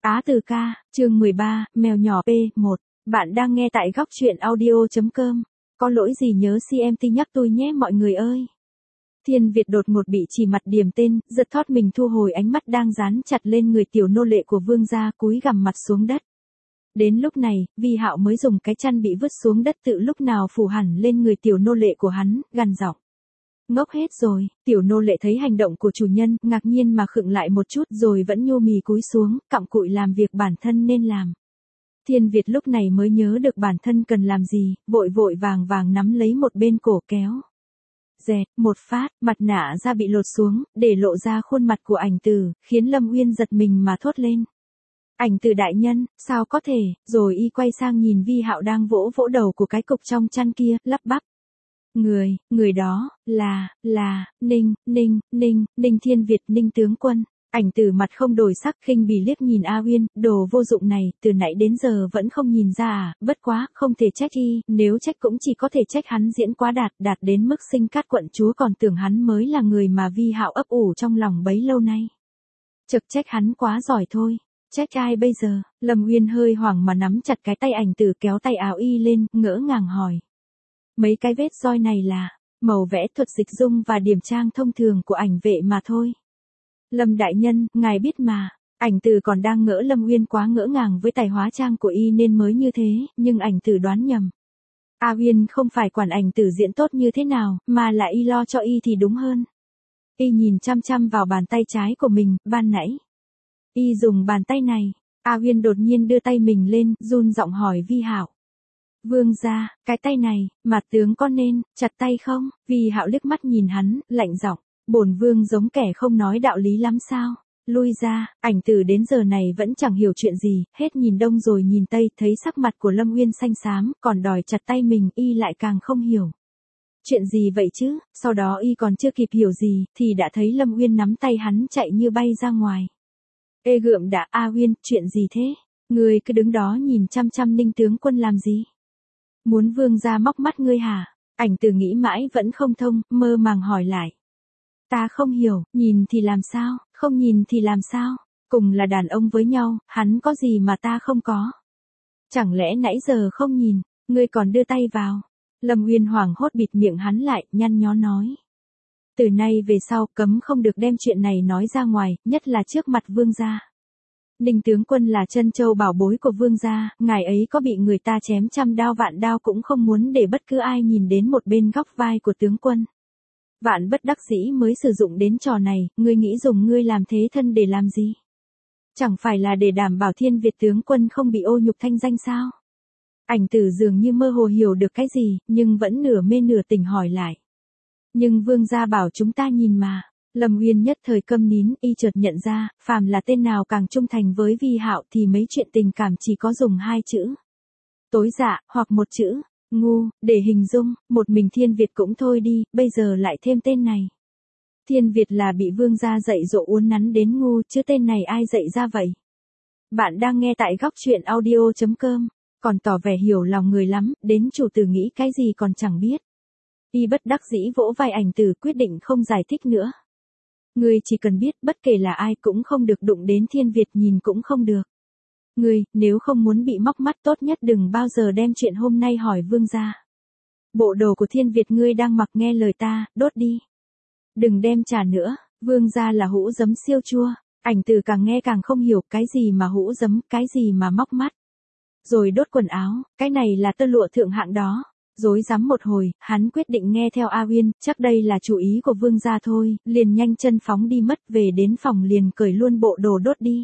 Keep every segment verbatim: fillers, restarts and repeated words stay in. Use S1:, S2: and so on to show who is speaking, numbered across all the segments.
S1: Á từ ca, chương mười ba, mèo nhỏ P một. Bạn đang nghe tại góc truyện audio.com. Có lỗi gì nhớ xê em tê nhắc tôi nhé mọi người ơi. Thiên Việt đột ngột bị chỉ mặt điểm tên, giật thót mình thu hồi ánh mắt đang dán chặt lên người tiểu nô lệ của vương gia, cúi gằm mặt xuống đất. Đến lúc này, Vi Hạo mới dùng cái chăn bị vứt xuống đất tự lúc nào phủ hẳn lên người tiểu nô lệ của hắn, gằn giọng. Ngốc hết rồi, tiểu nô lệ thấy hành động của chủ nhân, ngạc nhiên mà khựng lại một chút rồi vẫn nhô mì cúi xuống, cặm cụi làm việc bản thân nên làm. Thiên Việt lúc này mới nhớ được bản thân cần làm gì, vội vội vàng vàng nắm lấy một bên cổ kéo. Dẹt, một phát, mặt nạ da bị lột xuống, để lộ ra khuôn mặt của Ảnh Tử, khiến Lâm Uyên giật mình mà thốt lên. Ảnh Tử đại nhân, sao có thể, rồi y quay sang nhìn Vi Hạo đang vỗ vỗ đầu của cái cục trong chăn kia, lắp bắp. Người, người đó, là, là, Ninh, Ninh, Ninh, Ninh Thiên Việt, Ninh tướng quân. Ảnh Tử mặt không đổi sắc, khinh bỉ liếc nhìn A Uyên, đồ vô dụng này, từ nãy đến giờ vẫn không nhìn ra à, bất quá, không thể trách y, nếu trách cũng chỉ có thể trách hắn diễn quá đạt, đạt đến mức Sinh Cát quận chúa còn tưởng hắn mới là người mà Vi Hạo ấp ủ trong lòng bấy lâu nay. Chực trách hắn quá giỏi thôi. Trách ai bây giờ? Lâm Uyên hơi hoảng mà nắm chặt cái tay Ảnh Tử kéo tay áo y lên, ngỡ ngàng hỏi. Mấy cái vết roi này là màu vẽ thuật dịch dung và điểm trang thông thường của ảnh vệ mà thôi. Lâm đại nhân, ngài biết mà. Ảnh Tử còn đang ngỡ Lâm Uyên quá ngỡ ngàng với tài hóa trang của y nên mới như thế, nhưng Ảnh Tử đoán nhầm. A Uyên không phải quản Ảnh Tử diễn tốt như thế nào, mà là y lo cho y thì đúng hơn. Y nhìn chăm chăm vào bàn tay trái của mình, ban nãy. Y dùng bàn tay này. A Uyên đột nhiên đưa tay mình lên, run giọng hỏi Vi Hạo. Vương gia, cái tay này, mặt tướng có nên chặt tay không? Vi Hạo liếc mắt nhìn hắn, lạnh giọng, bổn vương giống kẻ không nói đạo lý lắm sao? Lui ra. Ảnh Tử đến giờ này vẫn chẳng hiểu chuyện gì, hết nhìn đông rồi nhìn tây, thấy sắc mặt của Lâm Uyên xanh xám, còn đòi chặt tay mình, y lại càng không hiểu. Chuyện gì vậy chứ? Sau đó y còn chưa kịp hiểu gì, thì đã thấy Lâm Uyên nắm tay hắn chạy như bay ra ngoài. Ê gượm đã, A Uyên, chuyện gì thế? Ngươi cứ đứng đó nhìn chăm chăm Ninh tướng quân làm gì? Muốn vương gia móc mắt ngươi hả? Ảnh Tử nghĩ mãi vẫn không thông, mơ màng hỏi lại. Ta không hiểu, nhìn thì làm sao, không nhìn thì làm sao? Cùng là đàn ông với nhau, hắn có gì mà ta không có? Chẳng lẽ nãy giờ không nhìn, ngươi còn đưa tay vào? Lâm Uyên hoảng hốt bịt miệng hắn lại, nhăn nhó nói. Từ nay về sau cấm không được đem chuyện này nói ra ngoài, nhất là trước mặt vương gia. Ninh tướng quân là trân châu bảo bối của vương gia, ngài ấy có bị người ta chém trăm đao vạn đao cũng không muốn để bất cứ ai nhìn đến một bên góc vai của tướng quân. Vạn bất đắc dĩ mới sử dụng đến trò này, ngươi nghĩ dùng ngươi làm thế thân để làm gì? Chẳng phải là để đảm bảo Thiên Việt tướng quân không bị ô nhục thanh danh sao? Ảnh Tử dường như mơ hồ hiểu được cái gì, nhưng vẫn nửa mê nửa tỉnh hỏi lại. Nhưng vương gia bảo chúng ta nhìn mà. Lâm Uyên nhất thời câm nín, y chợt nhận ra, phàm là tên nào càng trung thành với Vi Hạo thì mấy chuyện tình cảm chỉ có dùng hai chữ. Tối dạ, hoặc một chữ, ngu, để hình dung, một mình Thiên Việt cũng thôi đi, bây giờ lại thêm tên này. Thiên Việt là bị vương gia dạy dỗ uốn nắn đến ngu, chứ tên này ai dạy ra vậy? Bạn đang nghe tại góc truyện audio.com, còn tỏ vẻ hiểu lòng người lắm, đến chủ tử nghĩ cái gì còn chẳng biết. Y bất đắc dĩ vỗ vai Ảnh Tử quyết định không giải thích nữa. Ngươi chỉ cần biết bất kể là ai cũng không được đụng đến Thiên Việt, nhìn cũng không được. Ngươi, nếu không muốn bị móc mắt tốt nhất đừng bao giờ đem chuyện hôm nay hỏi vương gia. Bộ đồ của Thiên Việt ngươi đang mặc nghe lời ta, đốt đi. Đừng đem trả nữa, vương gia là hũ giấm siêu chua. Ảnh Tử càng nghe càng không hiểu cái gì mà hũ giấm, cái gì mà móc mắt. Rồi đốt quần áo, cái này là tơ lụa thượng hạng đó. Rối rắm một hồi, hắn quyết định nghe theo A Uyên, chắc đây là chủ ý của vương gia thôi, liền nhanh chân phóng đi mất, về đến phòng liền cởi luôn bộ đồ đốt đi.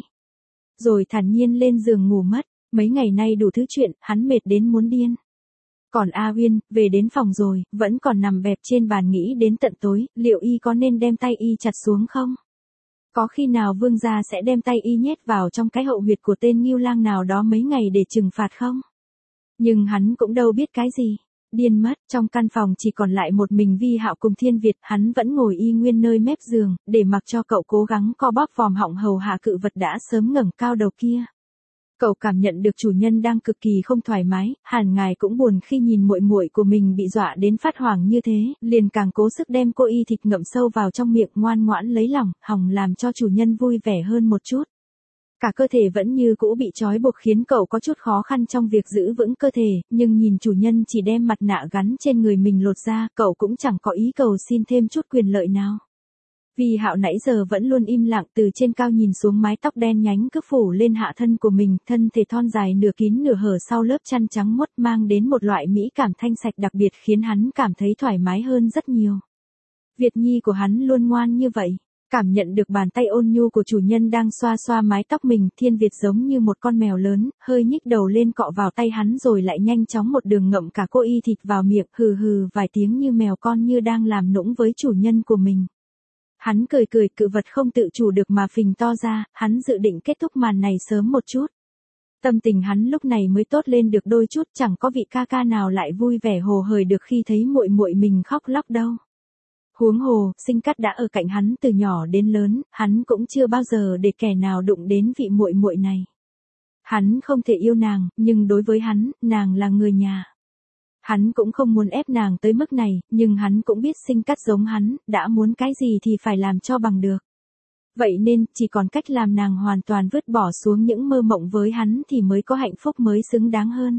S1: Rồi thản nhiên lên giường ngủ mất, mấy ngày nay đủ thứ chuyện, hắn mệt đến muốn điên. Còn A Uyên, về đến phòng rồi, vẫn còn nằm bẹp trên bàn nghĩ đến tận tối, liệu y có nên đem tay y chặt xuống không? Có khi nào vương gia sẽ đem tay y nhét vào trong cái hậu huyệt của tên Ngưu Lang nào đó mấy ngày để trừng phạt không? Nhưng hắn cũng đâu biết cái gì. Điên mất, trong căn phòng chỉ còn lại một mình Vi Hạo cùng Thiên Việt, hắn vẫn ngồi y nguyên nơi mép giường, để mặc cho cậu cố gắng co bóp vòm họng hầu hạ cự vật đã sớm ngẩng cao đầu kia. Cậu cảm nhận được chủ nhân đang cực kỳ không thoải mái, hẳn ngài cũng buồn khi nhìn muội muội của mình bị dọa đến phát hoảng như thế, liền càng cố sức đem cô y thịt ngậm sâu vào trong miệng ngoan ngoãn lấy lòng, hòng làm cho chủ nhân vui vẻ hơn một chút. Cả cơ thể vẫn như cũ bị trói buộc khiến cậu có chút khó khăn trong việc giữ vững cơ thể, nhưng nhìn chủ nhân chỉ đem mặt nạ gắn trên người mình lột ra, cậu cũng chẳng có ý cầu xin thêm chút quyền lợi nào. Vi Hạo nãy giờ vẫn luôn im lặng từ trên cao nhìn xuống mái tóc đen nhánh cứ phủ lên hạ thân của mình, thân thể thon dài nửa kín nửa hở sau lớp chăn trắng muốt mang đến một loại mỹ cảm thanh sạch đặc biệt khiến hắn cảm thấy thoải mái hơn rất nhiều. Việt Nhi của hắn luôn ngoan như vậy. Cảm nhận được bàn tay ôn nhu của chủ nhân đang xoa xoa mái tóc mình, Thiên Việt giống như một con mèo lớn, hơi nhích đầu lên cọ vào tay hắn rồi lại nhanh chóng một đường ngậm cả cô y thịt vào miệng, hừ hừ vài tiếng như mèo con như đang làm nũng với chủ nhân của mình. Hắn cười cười, cự vật không tự chủ được mà phình to ra, hắn dự định kết thúc màn này sớm một chút. Tâm tình hắn lúc này mới tốt lên được đôi chút, chẳng có vị ca ca nào lại vui vẻ hồ hởi được khi thấy muội muội mình khóc lóc đâu. Huống hồ, Sinh Cát đã ở cạnh hắn từ nhỏ đến lớn, hắn cũng chưa bao giờ để kẻ nào đụng đến vị muội muội này. Hắn không thể yêu nàng, nhưng đối với hắn, nàng là người nhà. Hắn cũng không muốn ép nàng tới mức này, nhưng hắn cũng biết Sinh Cát giống hắn, đã muốn cái gì thì phải làm cho bằng được. Vậy nên, chỉ còn cách làm nàng hoàn toàn vứt bỏ xuống những mơ mộng với hắn thì mới có hạnh phúc mới xứng đáng hơn.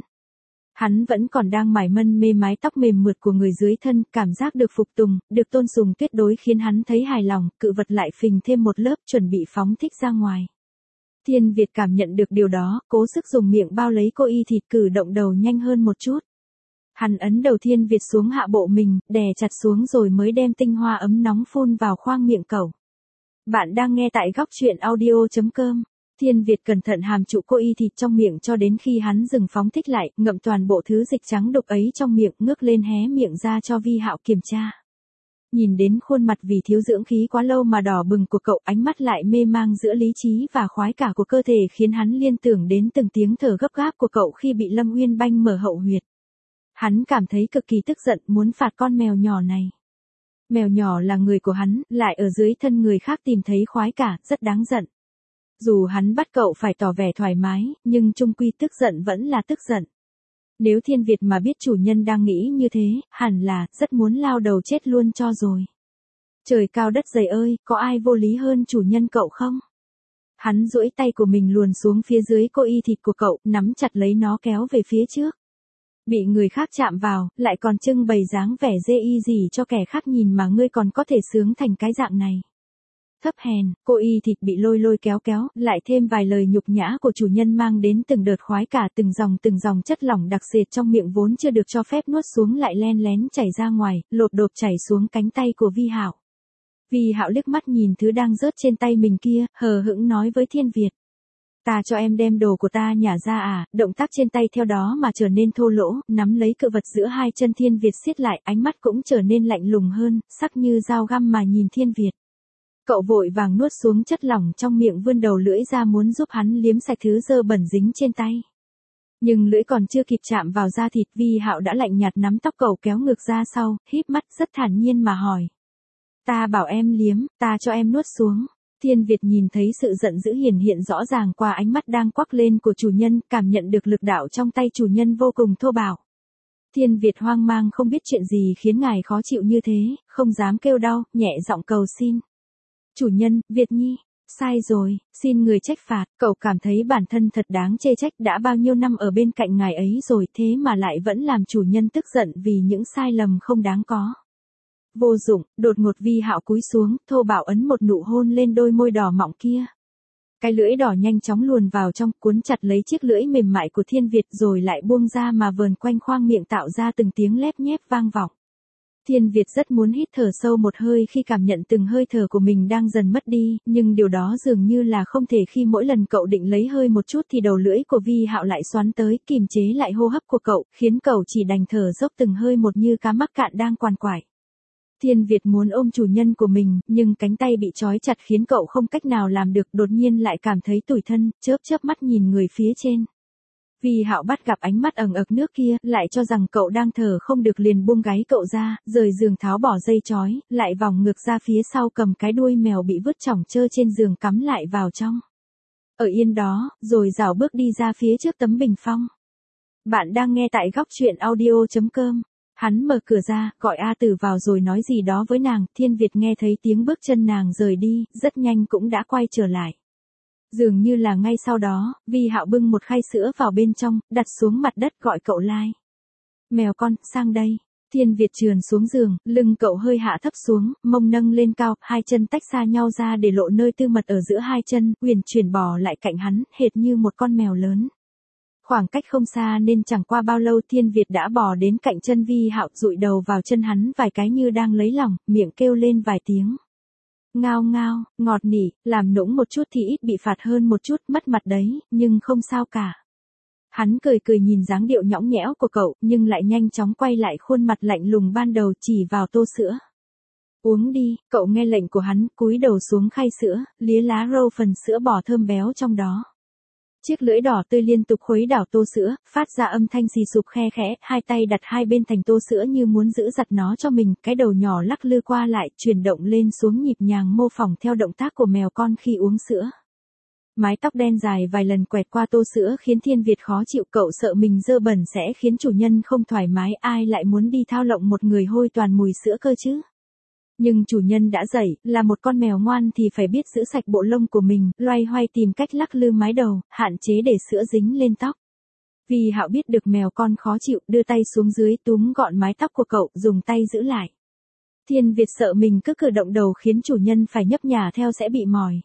S1: Hắn vẫn còn đang mải mân mê mái tóc mềm mượt của người dưới thân, cảm giác được phục tùng, được tôn sùng tuyệt đối khiến hắn thấy hài lòng, cự vật lại phình thêm một lớp chuẩn bị phóng thích ra ngoài. Thiên Việt cảm nhận được điều đó, cố sức dùng miệng bao lấy cô y thịt, cử động đầu nhanh hơn một chút. Hắn ấn đầu Thiên Việt xuống hạ bộ mình, đè chặt xuống rồi mới đem tinh hoa ấm nóng phun vào khoang miệng cậu. Bạn đang nghe tại góc truyện audio chấm com. Thiên Việt cẩn thận hàm trụ cô y thịt trong miệng cho đến khi hắn dừng phóng thích lại, ngậm toàn bộ thứ dịch trắng đục ấy trong miệng, ngước lên hé miệng ra cho Vi Hạo kiểm tra. Nhìn đến khuôn mặt vì thiếu dưỡng khí quá lâu mà đỏ bừng của cậu, ánh mắt lại mê mang giữa lý trí và khoái cả của cơ thể khiến hắn liên tưởng đến từng tiếng thở gấp gáp của cậu khi bị Lâm Uyên Banh mở hậu huyệt. Hắn cảm thấy cực kỳ tức giận, muốn phạt con mèo nhỏ này. Mèo nhỏ là người của hắn, lại ở dưới thân người khác tìm thấy khoái cả, rất đáng giận. Dù hắn bắt cậu phải tỏ vẻ thoải mái, nhưng chung quy tức giận vẫn là tức giận. Nếu Thiên Việt mà biết chủ nhân đang nghĩ như thế, hẳn là, rất muốn lao đầu chết luôn cho rồi. Trời cao đất dày ơi, có ai vô lý hơn chủ nhân cậu không? Hắn duỗi tay của mình luồn xuống phía dưới cô y thịt của cậu, nắm chặt lấy nó kéo về phía trước. Bị người khác chạm vào, lại còn trưng bày dáng vẻ dê y gì cho kẻ khác nhìn mà ngươi còn có thể sướng thành cái dạng này. Thấp hèn, cô y thịt bị lôi lôi kéo kéo, lại thêm vài lời nhục nhã của chủ nhân mang đến từng đợt khoái cả, từng dòng từng dòng chất lỏng đặc sệt trong miệng vốn chưa được cho phép nuốt xuống lại len lén chảy ra ngoài, lột đột chảy xuống cánh tay của Vi Hạo. Vi Hạo liếc mắt nhìn thứ đang rớt trên tay mình kia, hờ hững nói với Thiên Việt. Ta cho em đem đồ của ta nhả ra à, động tác trên tay theo đó mà trở nên thô lỗ, nắm lấy cự vật giữa hai chân Thiên Việt siết lại, ánh mắt cũng trở nên lạnh lùng hơn, sắc như dao găm mà nhìn Thiên Việt. Cậu vội vàng nuốt xuống chất lỏng trong miệng, vươn đầu lưỡi ra muốn giúp hắn liếm sạch thứ dơ bẩn dính trên tay. Nhưng lưỡi còn chưa kịp chạm vào da thịt, Vi Hạo đã lạnh nhạt nắm tóc cậu kéo ngược ra sau, híp mắt rất thản nhiên mà hỏi. Ta bảo em liếm, ta cho em nuốt xuống. Thiên Việt nhìn thấy sự giận dữ hiển hiện rõ ràng qua ánh mắt đang quắc lên của chủ nhân, cảm nhận được lực đạo trong tay chủ nhân vô cùng thô bạo. Thiên Việt hoang mang không biết chuyện gì khiến ngài khó chịu như thế, không dám kêu đau, nhẹ giọng cầu xin. Chủ nhân, Việt Nhi, sai rồi, xin người trách phạt. Cậu cảm thấy bản thân thật đáng chê trách, đã bao nhiêu năm ở bên cạnh ngài ấy rồi thế mà lại vẫn làm chủ nhân tức giận vì những sai lầm không đáng có. Vô dụng, đột ngột Vi Hạo cúi xuống, thô bạo ấn một nụ hôn lên đôi môi đỏ mọng kia. Cái lưỡi đỏ nhanh chóng luồn vào trong, cuốn chặt lấy chiếc lưỡi mềm mại của Thiên Việt rồi lại buông ra mà vờn quanh khoang miệng tạo ra từng tiếng lép nhép vang vọng. Thiên Việt rất muốn hít thở sâu một hơi khi cảm nhận từng hơi thở của mình đang dần mất đi, nhưng điều đó dường như là không thể khi mỗi lần cậu định lấy hơi một chút thì đầu lưỡi của Vi Hạo lại xoắn tới, kìm chế lại hô hấp của cậu, khiến cậu chỉ đành thở dốc từng hơi một như cá mắc cạn đang quằn quại. Thiên Việt muốn ôm chủ nhân của mình, nhưng cánh tay bị trói chặt khiến cậu không cách nào làm được, đột nhiên lại cảm thấy tủi thân, chớp chớp mắt nhìn người phía trên. Vi Hạo bắt gặp ánh mắt ẩn ực nước kia, lại cho rằng cậu đang thở không được liền buông gáy cậu ra, rời giường tháo bỏ dây trói, lại vòng ngược ra phía sau cầm cái đuôi mèo bị vứt chỏng trơ trên giường cắm lại vào trong. Ở yên đó, rồi rảo bước đi ra phía trước tấm bình phong. Bạn đang nghe tại góc truyện audio chấm com. Hắn mở cửa ra, gọi A Tử vào rồi nói gì đó với nàng, Thiên Việt nghe thấy tiếng bước chân nàng rời đi, rất nhanh cũng đã quay trở lại. Dường như là ngay sau đó, Vi Hạo bưng một khay sữa vào bên trong, đặt xuống mặt đất gọi cậu Lai. Mèo con, sang đây. Thiên Việt trườn xuống giường, lưng cậu hơi hạ thấp xuống, mông nâng lên cao, hai chân tách xa nhau ra để lộ nơi tư mật ở giữa hai chân, uyển chuyển bò lại cạnh hắn, hệt như một con mèo lớn. Khoảng cách không xa nên chẳng qua bao lâu Thiên Việt đã bò đến cạnh chân Vi Hạo, dụi đầu vào chân hắn vài cái như đang lấy lòng, miệng kêu lên vài tiếng. Ngao ngao, ngọt nỉ, làm nũng một chút thì ít bị phạt hơn một chút, mất mặt đấy, nhưng không sao cả. Hắn cười cười nhìn dáng điệu nhõng nhẽo của cậu, nhưng lại nhanh chóng quay lại khuôn mặt lạnh lùng ban đầu chỉ vào tô sữa. Uống đi, cậu nghe lệnh của hắn, cúi đầu xuống khay sữa, lía lá râu phần sữa bò thơm béo trong đó. Chiếc lưỡi đỏ tươi liên tục khuấy đảo tô sữa, phát ra âm thanh xì sụp khe khẽ, hai tay đặt hai bên thành tô sữa như muốn giữ giật nó cho mình, cái đầu nhỏ lắc lư qua lại, chuyển động lên xuống nhịp nhàng mô phỏng theo động tác của mèo con khi uống sữa. Mái tóc đen dài vài lần quẹt qua tô sữa khiến Thiên Việt khó chịu, cậu sợ mình dơ bẩn sẽ khiến chủ nhân không thoải mái, ai lại muốn đi thao lộng một người hôi toàn mùi sữa cơ chứ. Nhưng chủ nhân đã dạy, là một con mèo ngoan thì phải biết giữ sạch bộ lông của mình, loay hoay tìm cách lắc lư mái đầu, hạn chế để sữa dính lên tóc. Vi Hạo biết được mèo con khó chịu, đưa tay xuống dưới túm gọn mái tóc của cậu, dùng tay giữ lại. Thiên Việt sợ mình cứ cử động đầu khiến chủ nhân phải nhấp nhả theo sẽ bị mỏi.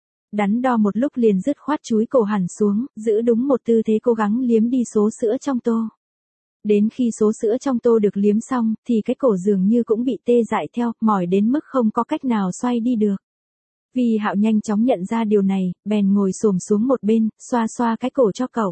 S1: Đắn đo một lúc liền dứt khoát chúi cổ hẳn xuống, giữ đúng một tư thế cố gắng liếm đi số sữa trong tô. Đến khi số sữa trong tô được liếm xong, thì cái cổ dường như cũng bị tê dại theo, mỏi đến mức không có cách nào xoay đi được. Vi Hạo nhanh chóng nhận ra điều này, bèn ngồi xổm xuống một bên, xoa xoa cái cổ cho cậu.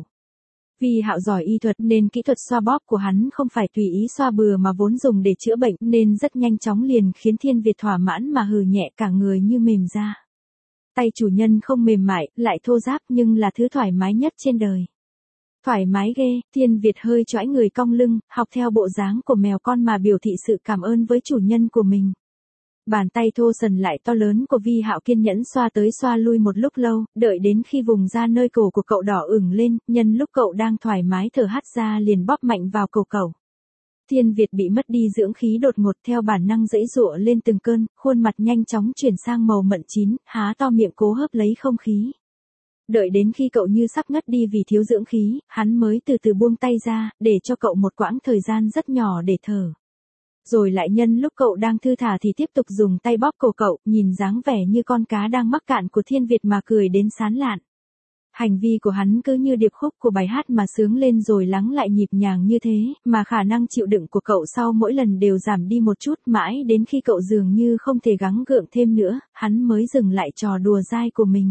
S1: Vi Hạo giỏi y thuật nên kỹ thuật xoa bóp của hắn không phải tùy ý xoa bừa mà vốn dùng để chữa bệnh nên rất nhanh chóng liền khiến Thiên Việt thỏa mãn mà hừ nhẹ cả người như mềm ra. Tay chủ nhân không mềm mại, lại thô ráp nhưng là thứ thoải mái nhất trên đời. Thoải mái ghê, Thiên Việt hơi choãi người cong lưng, học theo bộ dáng của mèo con mà biểu thị sự cảm ơn với chủ nhân của mình. Bàn tay thô sần lại to lớn của Vi Hạo kiên nhẫn xoa tới xoa lui một lúc lâu, đợi đến khi vùng da nơi cổ của cậu đỏ ửng lên, nhân lúc cậu đang thoải mái thở hắt ra liền bóp mạnh vào cổ cậu. Thiên Việt bị mất đi dưỡng khí đột ngột theo bản năng giãy giụa lên từng cơn, khuôn mặt nhanh chóng chuyển sang màu mận chín, há to miệng cố hớp lấy không khí. Đợi đến khi cậu như sắp ngất đi vì thiếu dưỡng khí, hắn mới từ từ buông tay ra, để cho cậu một quãng thời gian rất nhỏ để thở. Rồi lại nhân lúc cậu đang thư thả thì tiếp tục dùng tay bóp cổ cậu, nhìn dáng vẻ như con cá đang mắc cạn của Thiên Việt mà cười đến sán lạn. Hành vi của hắn cứ như điệp khúc của bài hát mà sướng lên rồi lắng lại nhịp nhàng như thế, mà khả năng chịu đựng của cậu sau mỗi lần đều giảm đi một chút, mãi đến khi cậu dường như không thể gắng gượng thêm nữa, hắn mới dừng lại trò đùa dai của mình.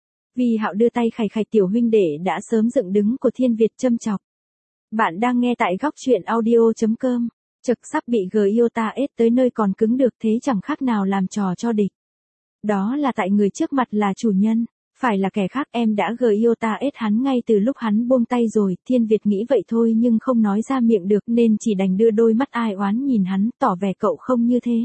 S1: Vi Hạo đưa tay khày khạch tiểu huynh đệ đã sớm dựng đứng của Thiên Việt châm chọc. Bạn đang nghe tại góc truyện audio chấm com. Chực sắp bị G I O T A ết tới nơi còn cứng được thế chẳng khác nào làm trò cho địch. Đó là tại người trước mặt là chủ nhân, phải là kẻ khác em đã G I O T A ết hắn ngay từ lúc hắn buông tay rồi. Thiên Việt nghĩ vậy thôi nhưng không nói ra miệng được nên chỉ đành đưa đôi mắt ai oán nhìn hắn, tỏ vẻ cậu không như thế.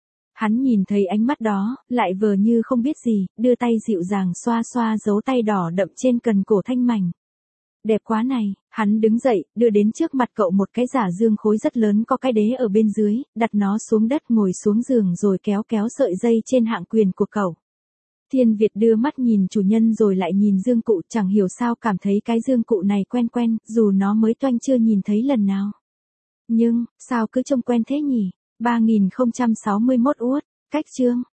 S1: Hắn nhìn thấy ánh mắt đó, lại vờ như không biết gì, đưa tay dịu dàng xoa xoa dấu tay đỏ đậm trên cần cổ thanh mảnh. Đẹp quá này, hắn đứng dậy, đưa đến trước mặt cậu một cái giả dương khối rất lớn có cái đế ở bên dưới, đặt nó xuống đất ngồi xuống giường rồi kéo kéo sợi dây trên hạng quyền của cậu. Thiên Việt đưa mắt nhìn chủ nhân rồi lại nhìn dương cụ, chẳng hiểu sao cảm thấy cái dương cụ này quen quen, dù nó mới toanh chưa nhìn thấy lần nào. Nhưng, sao cứ trông quen thế nhỉ? ba nghìn không trăm sáu mươi mốt uất, cách chương.